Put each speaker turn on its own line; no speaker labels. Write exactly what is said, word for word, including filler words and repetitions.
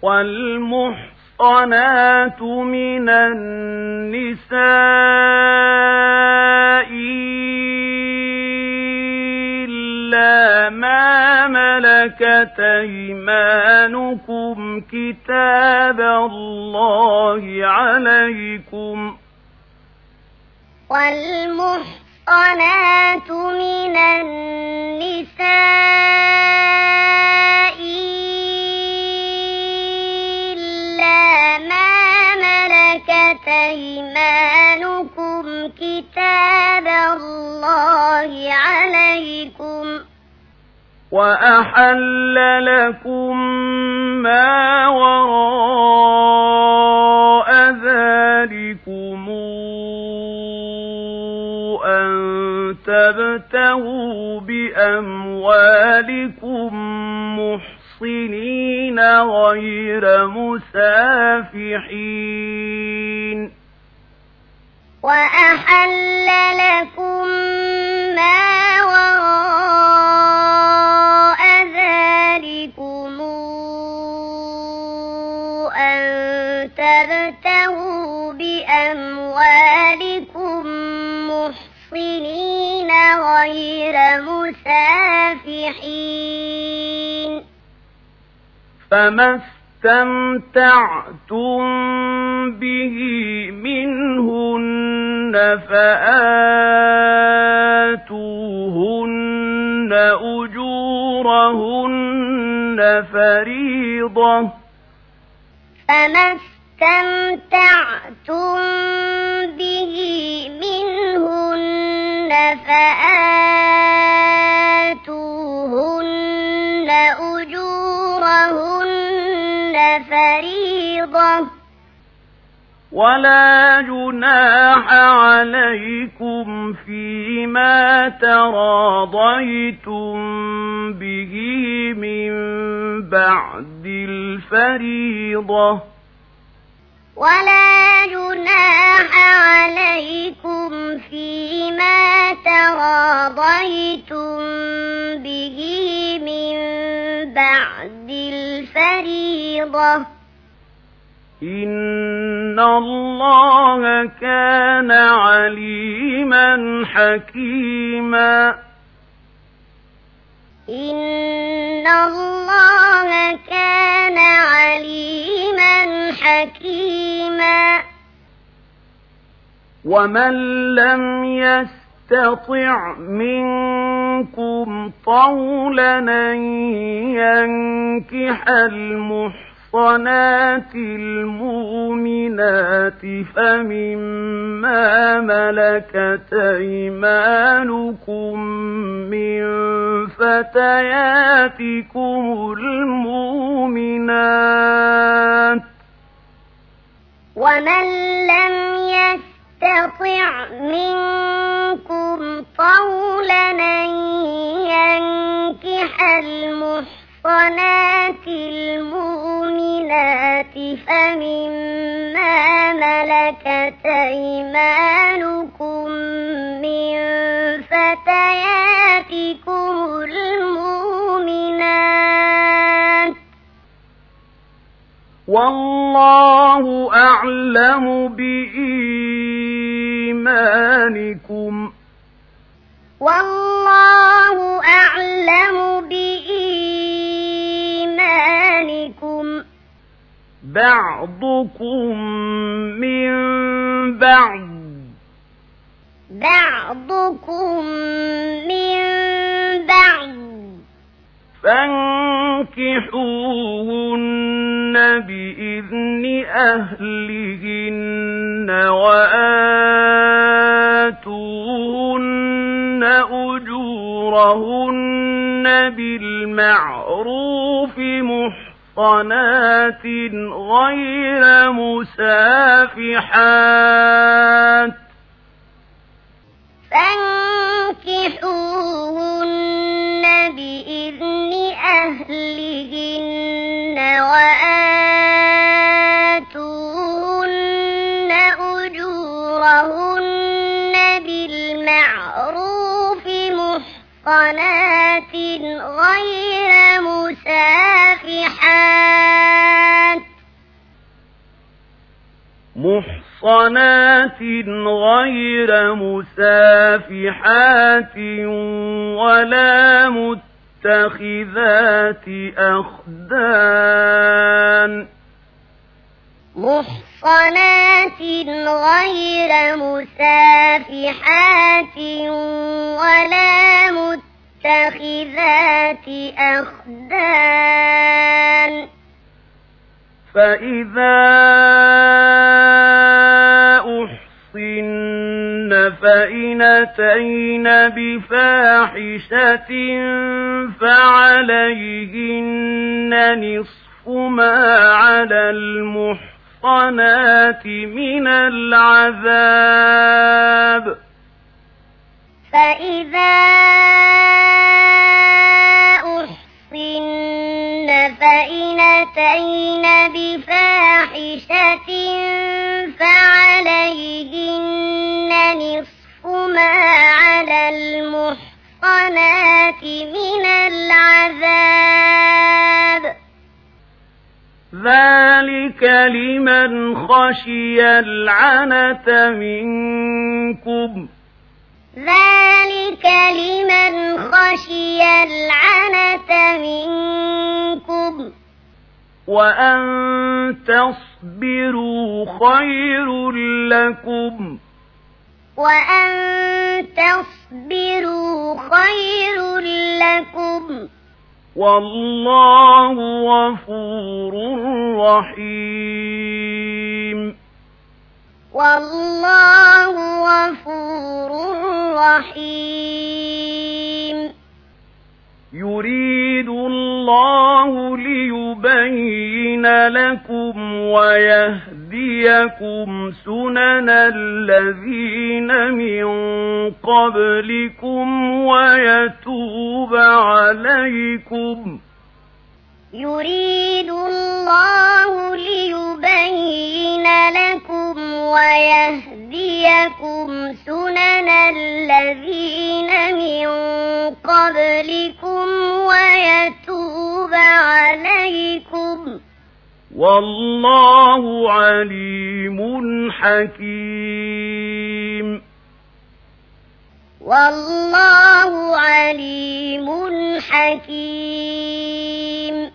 والمحصنات من النساء إلا ما ملكت أيمانكم كتاب الله عليكم
والمحصنات من النساء إلا ما ملكت أيمانكم كتاب الله عليكم
وأحل لكم ما وراء ذلكم أن تبتغوا بأموالكم محصنين غير مسافحين
وأحل لكم ما وراء ذلكم أن تبتغوا بأموالكم محصنين غير مسافحين
فما استمتعتم به منهن فآتوهن أجورهن فريضة
فما استمتعتم به منهن فآتوهن أجورهن فريضة
ولا جناح عليكم فيما تراضيتم به من بعد الفريضة
ولا جناح عليكم فيما تراضيتم به من بعد الفريضة
إن الله كان عليما حكيما
إن الله كان عليما حكيما
ومن لم يستطع منكم طولا أن ينكح المحصنات المؤمنات فمما ملكت أيمانكم من فتياتكم المؤمنات
ومن لم يستطع منكم طولا أن ينكح المحصنات المؤمنات فمما ملكت أيمانكم من فتياتكم المؤمنات
والله أعلم بإيمانكم
والله أعلم بإيمانكم
بعضكم من بعض
بعضكم من بعض
فانكحوهن بإذن أهلهن وآتوهن أجورهن بالمعروف محصنات غير مسافحات
فانكحوهن بإذن أهلهن وآتوهن أجورهن بالمعروف محصنات غير مسافحات
محصنات غير مسافحات ولا متخذات أخدان
محصنات غير مسافحات ولا متخذات أخدان
فإذا أحصن فإن أتين بفاحشة فعليهن نصف ما على المحصنات من العذاب
فإذا أحصن فإن أتين بفاحشة فعليهن نصف ما على المحصنات من العذاب
ذلك لمن خشي العنة منكم
ذلك لمن خشي العنة منكم
وأن تصبروا خير لكم
وأن تصبروا خير لكم
والله غفور رحيم
والله غفور رحيم
يريد الله ليبين لكم ويهديكم سنن الذين من قبلكم ويتوب عليكم
يريد الله ليبين لكم ويهديكم سنن الذين من قبلكم ويتوب عليكم
والله عليم حكيم
والله عليم حكيم